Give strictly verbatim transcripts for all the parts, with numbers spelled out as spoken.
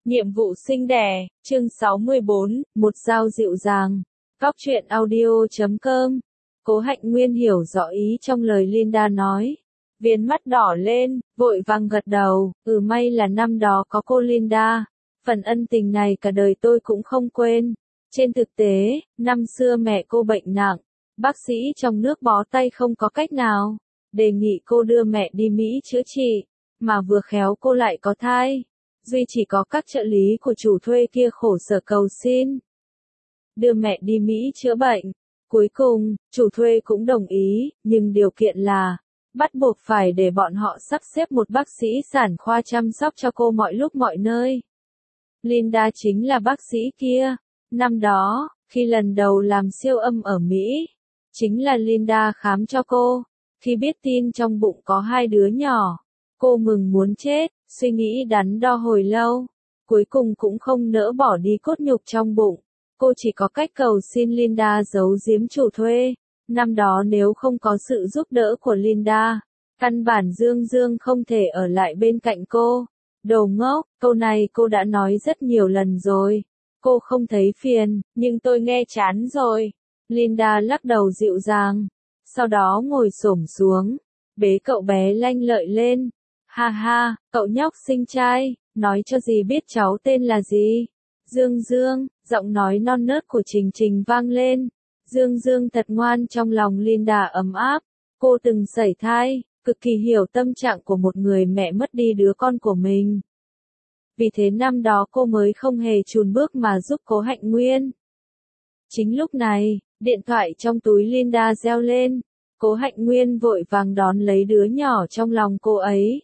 Nhiệm vụ sinh đẻ, chương sáu mươi bốn, một dao dịu dàng. Góc truyện audio chấm com. Cố Hạnh Nguyên hiểu rõ ý trong lời Linda nói. Viền mắt đỏ lên, vội vàng gật đầu, ừ may là năm đó có cô Linda. Phần ân tình này cả đời tôi cũng không quên. Trên thực tế, năm xưa mẹ cô bệnh nặng, bác sĩ trong nước bó tay không có cách nào. Đề nghị cô đưa mẹ đi Mỹ chữa trị, mà vừa khéo cô lại có thai. Duy chỉ có các trợ lý của chủ thuê kia khổ sở cầu xin đưa mẹ đi Mỹ chữa bệnh. Cuối cùng, chủ thuê cũng đồng ý, nhưng điều kiện là bắt buộc phải để bọn họ sắp xếp một bác sĩ sản khoa chăm sóc cho cô mọi lúc mọi nơi. Linda chính là bác sĩ kia. Năm đó, khi lần đầu làm siêu âm ở Mỹ, chính là Linda khám cho cô. Khi biết tin trong bụng có hai đứa nhỏ, cô mừng muốn chết, suy nghĩ đắn đo hồi lâu, cuối cùng cũng không nỡ bỏ đi cốt nhục trong bụng. Cô chỉ có cách cầu xin Linda giấu giếm chủ thuê. Năm đó nếu không có sự giúp đỡ của Linda, căn bản Dương Dương không thể ở lại bên cạnh cô. Đồ ngốc, câu này cô đã nói rất nhiều lần rồi. Cô không thấy phiền, nhưng tôi nghe chán rồi. Linda lắc đầu dịu dàng, sau đó ngồi xổm xuống, bế cậu bé lanh lợi lên. Ha ha, cậu nhóc xinh trai, nói cho dì biết cháu tên là gì. Dương Dương, giọng nói non nớt của Trình Trình vang lên. Dương Dương thật ngoan, trong lòng Linda ấm áp. Cô từng sảy thai, cực kỳ hiểu tâm trạng của một người mẹ mất đi đứa con của mình. Vì thế năm đó cô mới không hề chùn bước mà giúp Cố Hạnh Nguyên. Chính lúc này, điện thoại trong túi Linda reo lên. Cố Hạnh Nguyên vội vàng đón lấy đứa nhỏ trong lòng cô ấy.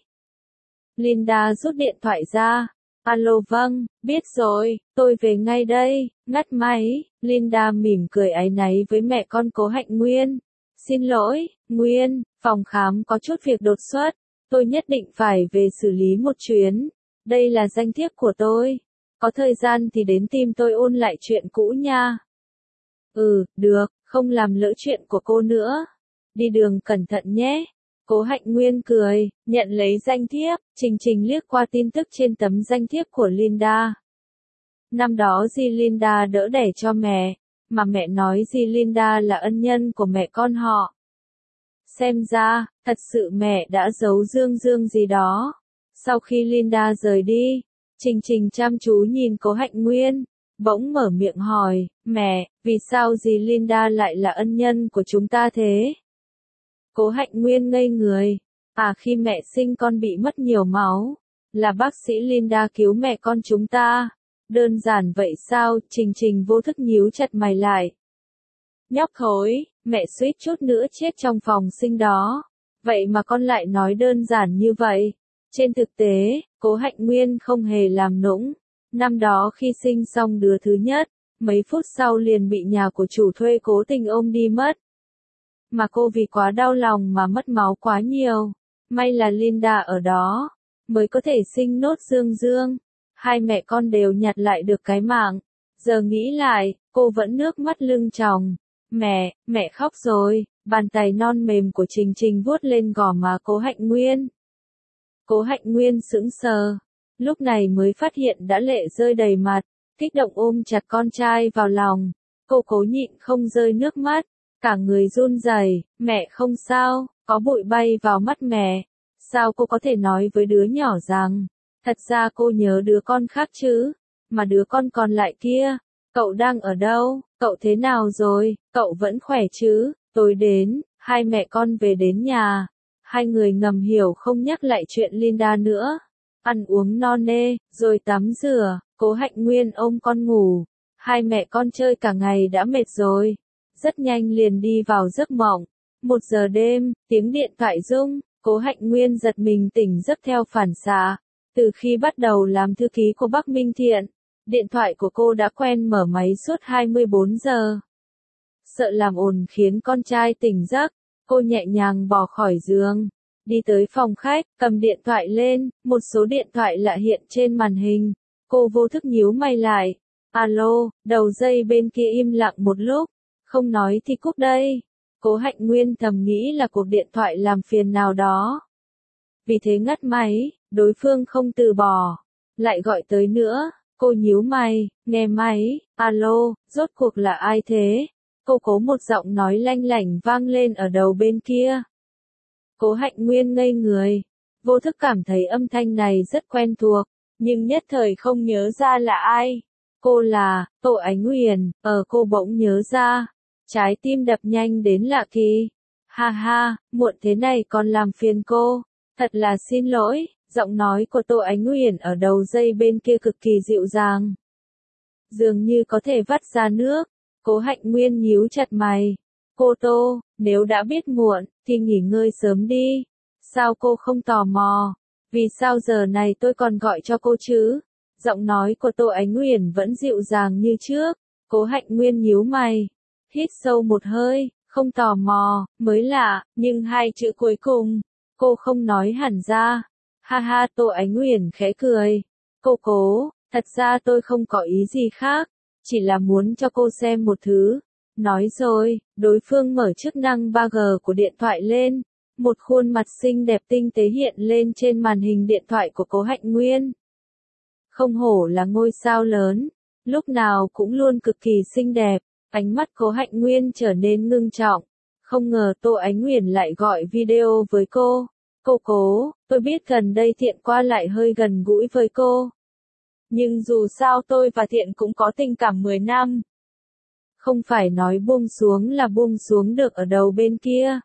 Linda rút điện thoại ra. Alo vâng, biết rồi, tôi về ngay đây. Ngắt máy, Linda mỉm cười áy náy với mẹ con Cố Hạnh Nguyên. Xin lỗi, Nguyên, phòng khám có chút việc đột xuất. Tôi nhất định phải về xử lý một chuyến. Đây là danh thiếp của tôi. Có thời gian thì đến tìm tôi ôn lại chuyện cũ nha. Ừ, được, không làm lỡ chuyện của cô nữa. Đi đường cẩn thận nhé. Cố Hạnh Nguyên cười, nhận lấy danh thiếp. Trình Trình liếc qua tin tức trên tấm danh thiếp của Linda. Năm đó dì Linda đỡ đẻ cho mẹ, mà mẹ nói dì Linda là ân nhân của mẹ con họ. Xem ra, thật sự mẹ đã giấu Dương Dương gì đó. Sau khi Linda rời đi, Trình Trình chăm chú nhìn Cố Hạnh Nguyên, bỗng mở miệng hỏi, mẹ, vì sao dì Linda lại là ân nhân của chúng ta thế? Cố Hạnh Nguyên ngây người. À, khi mẹ sinh con bị mất nhiều máu, là bác sĩ Linda cứu mẹ con chúng ta. Đơn giản vậy sao? Trình Trình vô thức nhíu chặt mày lại. Nhóc thối, mẹ suýt chút nữa chết trong phòng sinh đó. Vậy mà con lại nói đơn giản như vậy. Trên thực tế, Cố Hạnh Nguyên không hề làm nũng. Năm đó khi sinh xong đứa thứ nhất, mấy phút sau liền bị nhà của chủ thuê cố tình ôm đi mất. Mà cô vì quá đau lòng mà mất máu quá nhiều. May là Linda ở đó, mới có thể sinh nốt Dương Dương. Hai mẹ con đều nhặt lại được cái mạng. Giờ nghĩ lại, cô vẫn nước mắt lưng tròng. Mẹ, mẹ khóc rồi. Bàn tay non mềm của Trình Trình vuốt lên gò má Cố Hạnh Nguyên. Cố Hạnh Nguyên sững sờ. Lúc này mới phát hiện đã lệ rơi đầy mặt. Kích động ôm chặt con trai vào lòng. Cô cố nhịn không rơi nước mắt. Cả người run rẩy. Mẹ không sao, có bụi bay vào mắt mẹ. Sao cô có thể nói với đứa nhỏ rằng, thật ra cô nhớ đứa con khác chứ, mà đứa con còn lại kia, cậu đang ở đâu, cậu thế nào rồi, cậu vẫn khỏe chứ? Tối đến, hai mẹ con về đến nhà, hai người ngầm hiểu không nhắc lại chuyện Linda nữa. Ăn uống no nê, rồi tắm rửa, Cố Hạnh Nguyên ôm con ngủ. Hai mẹ con chơi cả ngày đã mệt rồi, rất nhanh liền đi vào giấc mộng. Một giờ đêm, tiếng điện thoại rung. Cố Hạnh Nguyên giật mình tỉnh giấc theo phản xạ. Từ khi bắt đầu làm thư ký của Bắc Minh Thiện, điện thoại của cô đã quen mở máy suốt hai mươi bốn giờ. Sợ làm ồn khiến con trai tỉnh giấc, cô nhẹ nhàng bò khỏi giường, đi tới phòng khách, cầm điện thoại lên, một số điện thoại lạ hiện trên màn hình. Cô vô thức nhíu mày lại. Alo, đầu dây bên kia im lặng một lúc, không nói thì cúp đây. Cố Hạnh Nguyên thầm nghĩ là cuộc điện thoại làm phiền nào đó. Vì thế ngắt máy, đối phương không từ bỏ. lại gọi tới nữa, cô nhíu mày, nghe máy, alo, rốt cuộc là ai thế? Cô Cố một giọng nói lanh lảnh vang lên ở đầu bên kia. Cố Hạnh Nguyên ngây người, vô thức cảm thấy âm thanh này rất quen thuộc, nhưng nhất thời không nhớ ra là ai. Cô là, Tô Ánh Uyển, ờ cô bỗng nhớ ra, trái tim đập nhanh đến lạ kỳ. Ha ha, muộn thế này còn làm phiền cô, thật là xin lỗi, giọng nói của Tô Ánh Uyển ở đầu dây bên kia cực kỳ dịu dàng. Dường như có thể vắt ra nước, Cố Hạnh Nguyên nhíu chặt mày. Cô Tô, nếu đã biết muộn, thì nghỉ ngơi sớm đi. Sao cô không tò mò? Vì sao giờ này tôi còn gọi cho cô chứ? Giọng nói của Tô Ánh Uyển vẫn dịu dàng như trước. Cố Hạnh Nguyên nhíu mày, hít sâu một hơi, không tò mò, mới lạ, nhưng hai chữ cuối cùng, cô không nói hẳn ra. Ha ha, Tô Ánh Uyển khẽ cười. Cô Cố, thật ra tôi không có ý gì khác, chỉ là muốn cho cô xem một thứ. Nói rồi, đối phương mở chức năng ba G của điện thoại lên. Một khuôn mặt xinh đẹp tinh tế hiện lên trên màn hình điện thoại của Cố Hạnh Nguyên. Không hổ là ngôi sao lớn, lúc nào cũng luôn cực kỳ xinh đẹp. Ánh mắt Cố Hạnh Nguyên trở nên ngưng trọng. Không ngờ Tô Ánh Uyển lại gọi video với cô. Cô Cố, tôi biết gần đây Thiện qua lại hơi gần gũi với cô. Nhưng dù sao tôi và Thiện cũng có tình cảm mười năm. Không phải nói buông xuống là buông xuống được ở đầu bên kia.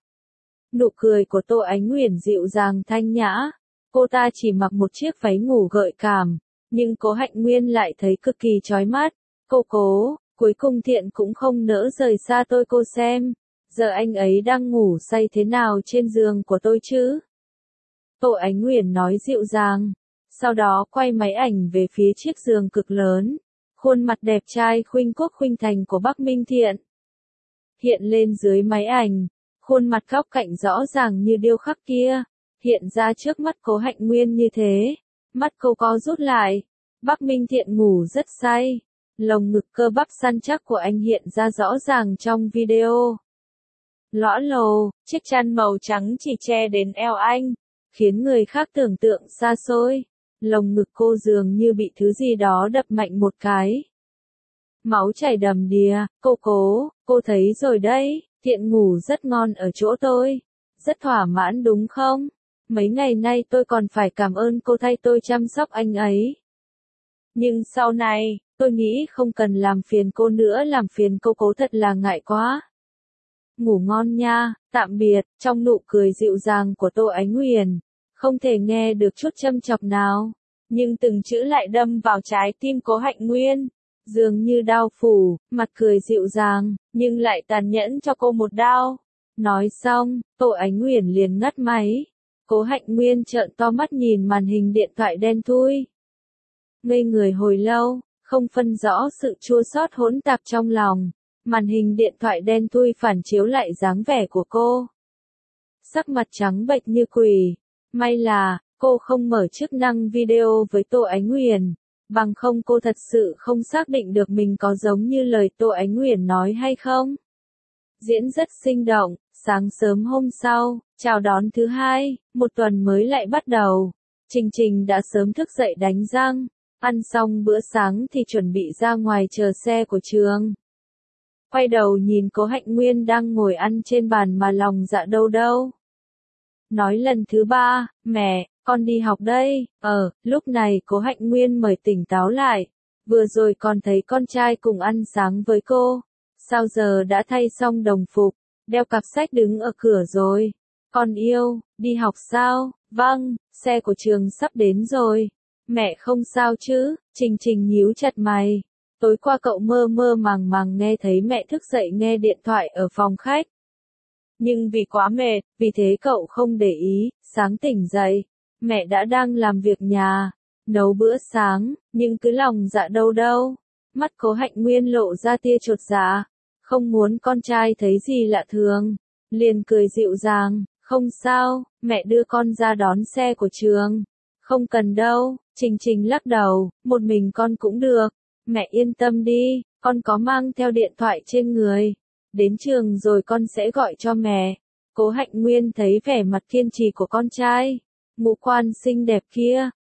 Nụ cười của Tô Ánh Uyển dịu dàng thanh nhã. Cô ta chỉ mặc một chiếc váy ngủ gợi cảm, nhưng Cố Hạnh Nguyên lại thấy cực kỳ chói mắt. Cô Cố, cuối cùng Thiện cũng không nỡ rời xa tôi cô xem. Giờ anh ấy đang ngủ say thế nào trên giường của tôi chứ? Tô Ánh Uyển nói dịu dàng. Sau đó quay máy ảnh về phía chiếc giường cực lớn. Khuôn mặt đẹp trai khuynh quốc khuynh thành của Bắc Minh Thiện hiện lên dưới máy ảnh. Khuôn mặt góc cạnh rõ ràng như điêu khắc kia hiện ra trước mắt Cố Hạnh Nguyên như thế. Mắt cô co rút lại. Bắc Minh Thiện ngủ rất say. Lồng ngực cơ bắp săn chắc của anh hiện ra rõ ràng trong video. Lõa lồ, chiếc chăn màu trắng chỉ che đến eo anh, khiến người khác tưởng tượng xa xôi. Lồng ngực cô dường như bị thứ gì đó đập mạnh một cái. Máu chảy đầm đìa. Cô Cố, cô thấy rồi đấy, Thiện ngủ rất ngon ở chỗ tôi. Rất thỏa mãn đúng không? Mấy ngày nay tôi còn phải cảm ơn cô thay tôi chăm sóc anh ấy. Nhưng sau này, tôi nghĩ không cần làm phiền cô nữa, làm phiền cô Cố thật là ngại quá. Ngủ ngon nha, tạm biệt. Trong nụ cười dịu dàng của Tô Ánh Uyển, không thể nghe được chút châm chọc nào, nhưng từng chữ lại đâm vào trái tim Cố Hạnh Nguyên, dường như đao phủ. Mặt cười dịu dàng, nhưng lại tàn nhẫn cho cô một đao. Nói xong, Tô Ánh Uyển liền ngắt máy. Cố Hạnh Nguyên trợn to mắt nhìn màn hình điện thoại đen thui. Ngây người hồi lâu, không phân rõ sự chua xót hỗn tạp trong lòng. Màn hình điện thoại đen thui phản chiếu lại dáng vẻ của cô. Sắc mặt trắng bệch như quỷ. May là, cô không mở chức năng video với Tô Ánh Uyển. Bằng không cô thật sự không xác định được mình có giống như lời Tô Ánh Uyển nói hay không. Diễn rất sinh động. Sáng sớm hôm sau, chào đón thứ hai, một tuần mới lại bắt đầu. Trình Trình đã sớm thức dậy đánh răng. Ăn xong bữa sáng thì chuẩn bị ra ngoài chờ xe của trường. Quay đầu nhìn Cố Hạnh Nguyên đang ngồi ăn trên bàn mà lòng dạ đâu đâu. Nói lần thứ ba, mẹ, con đi học đây. Ờ, lúc này Cố Hạnh Nguyên mới tỉnh táo lại. Vừa rồi còn thấy con trai cùng ăn sáng với cô. Sao giờ đã thay xong đồng phục, đeo cặp sách đứng ở cửa rồi. Con yêu, đi học sao? Vâng, xe của trường sắp đến rồi. Mẹ không sao chứ? Trình Trình nhíu chặt mày. Tối qua cậu mơ mơ màng màng nghe thấy mẹ thức dậy nghe điện thoại ở phòng khách. Nhưng vì quá mệt, vì thế cậu không để ý. Sáng tỉnh dậy, mẹ đã đang làm việc nhà, nấu bữa sáng, nhưng cứ lòng dạ đâu đâu. Mắt Cố Hạnh Nguyên lộ ra tia chột dạ, không muốn con trai thấy gì lạ thường, liền cười dịu dàng. Không sao, mẹ đưa con ra đón xe của trường. Không cần đâu. Trình Trình lắc đầu, một mình con cũng được. Mẹ yên tâm đi, con có mang theo điện thoại trên người. Đến trường rồi con sẽ gọi cho mẹ. Cố Hạnh Nguyên thấy vẻ mặt kiên trì của con trai, ngũ quan xinh đẹp kia,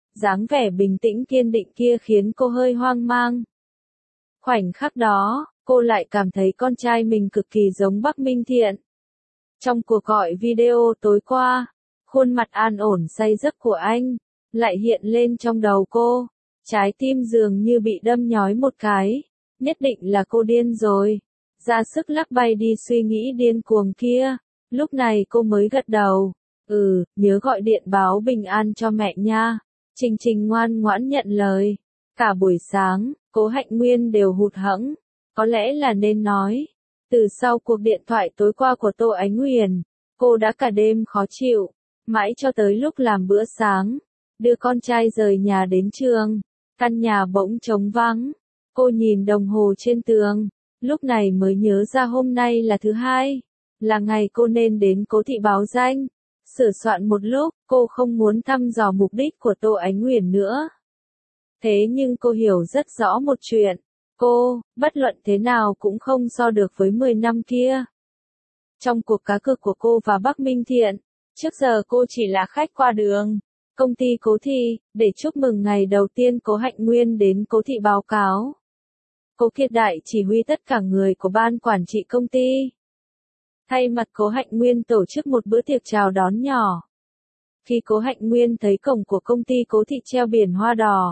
dáng vẻ bình tĩnh kiên định kia khiến cô hơi hoang mang. Khoảnh khắc đó, cô lại cảm thấy con trai mình cực kỳ giống Bắc Minh Thiện. Trong cuộc gọi video tối qua, khuôn mặt an ổn say giấc của anh lại hiện lên trong đầu cô, trái tim dường như bị đâm nhói một cái, nhất định là cô điên rồi. Ra sức lắc bay đi suy nghĩ điên cuồng kia, lúc này cô mới gật đầu, ừ, nhớ gọi điện báo bình an cho mẹ nha. Trình Trình ngoan ngoãn nhận lời. Cả buổi sáng, Cố Hạnh Nguyên đều hụt hẫng, có lẽ là nên nói, từ sau cuộc điện thoại tối qua của Tô Ánh Huyền, cô đã cả đêm khó chịu, mãi cho tới lúc làm bữa sáng, đưa con trai rời nhà đến trường, căn nhà bỗng trống vắng. Cô nhìn đồng hồ trên tường, lúc này mới nhớ ra hôm nay là thứ hai, là ngày cô nên đến Cố thị báo danh. Sửa soạn một lúc, cô không muốn thăm dò mục đích của Tô Ánh Huyền nữa. Thế nhưng cô hiểu rất rõ một chuyện, cô, bất luận thế nào cũng không so được với mười năm kia. Trong cuộc cá cược của cô và Bắc Minh Thiện, trước giờ cô chỉ là khách qua đường. Công ty Cố thị, để chúc mừng ngày đầu tiên Cố Hạnh Nguyên đến Cố thị báo cáo. Cố Kiệt Đại chỉ huy tất cả người của ban quản trị công ty. Thay mặt Cố Hạnh Nguyên tổ chức một bữa tiệc chào đón nhỏ. Khi Cố Hạnh Nguyên thấy cổng của công ty Cố thị treo biển hoa đỏ,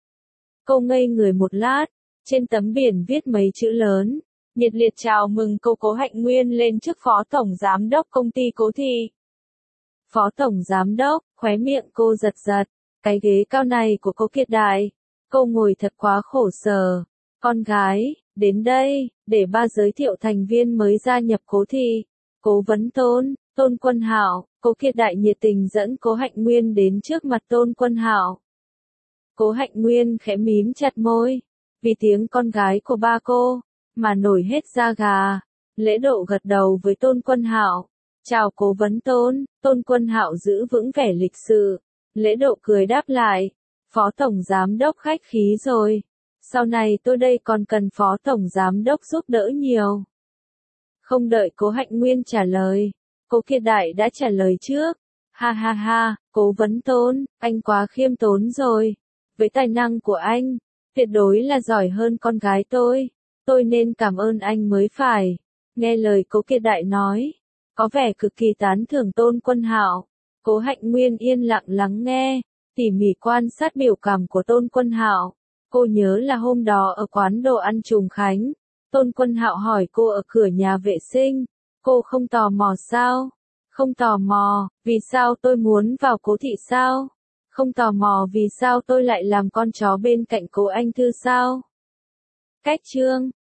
cô ngây người một lát, trên tấm biển viết mấy chữ lớn, nhiệt liệt chào mừng cô Cố Hạnh Nguyên lên chức Phó Tổng Giám đốc công ty Cố thị. Phó Tổng Giám đốc, khóe miệng cô giật giật, cái ghế cao này của Cố Kiệt Đại, cô ngồi thật quá khổ sở. Con gái, đến đây, để ba giới thiệu thành viên mới gia nhập Cố thị. Cố Vấn Tôn, Tôn Quân Hạo. Cố Kiệt Đại nhiệt tình dẫn Cố Hạnh Nguyên đến trước mặt Tôn Quân Hạo. Cố Hạnh Nguyên khẽ mím chặt môi, vì tiếng con gái của ba cô, mà nổi hết da gà. Lễ độ gật đầu với Tôn Quân Hạo. Chào Cố Vấn Tôn. Tôn Quân Hạo giữ vững vẻ lịch sự. Lễ độ cười đáp lại. Phó Tổng Giám đốc khách khí rồi. Sau này tôi đây còn cần Phó Tổng Giám đốc giúp đỡ nhiều. Không đợi Cố Hạnh Nguyên trả lời, Cố Kiệt Đại đã trả lời trước. Ha ha ha, Cố Vấn Tôn, anh quá khiêm tốn rồi. Với tài năng của anh, tuyệt đối là giỏi hơn con gái tôi. Tôi nên cảm ơn anh mới phải. Nghe lời Cố Kiệt Đại nói, có vẻ cực kỳ tán thưởng Tôn Quân Hạo. Cố Hạnh Nguyên yên lặng lắng nghe, tỉ mỉ quan sát biểu cảm của Tôn Quân Hạo. Cô nhớ là hôm đó ở quán đồ ăn Trùng Khánh, Tôn Quân Hạo hỏi cô ở cửa nhà vệ sinh, cô không tò mò sao? Không tò mò, vì sao tôi muốn vào Cố thị sao? Không tò mò vì sao tôi lại làm con chó bên cạnh Cố Anh Thư sao? Cách chương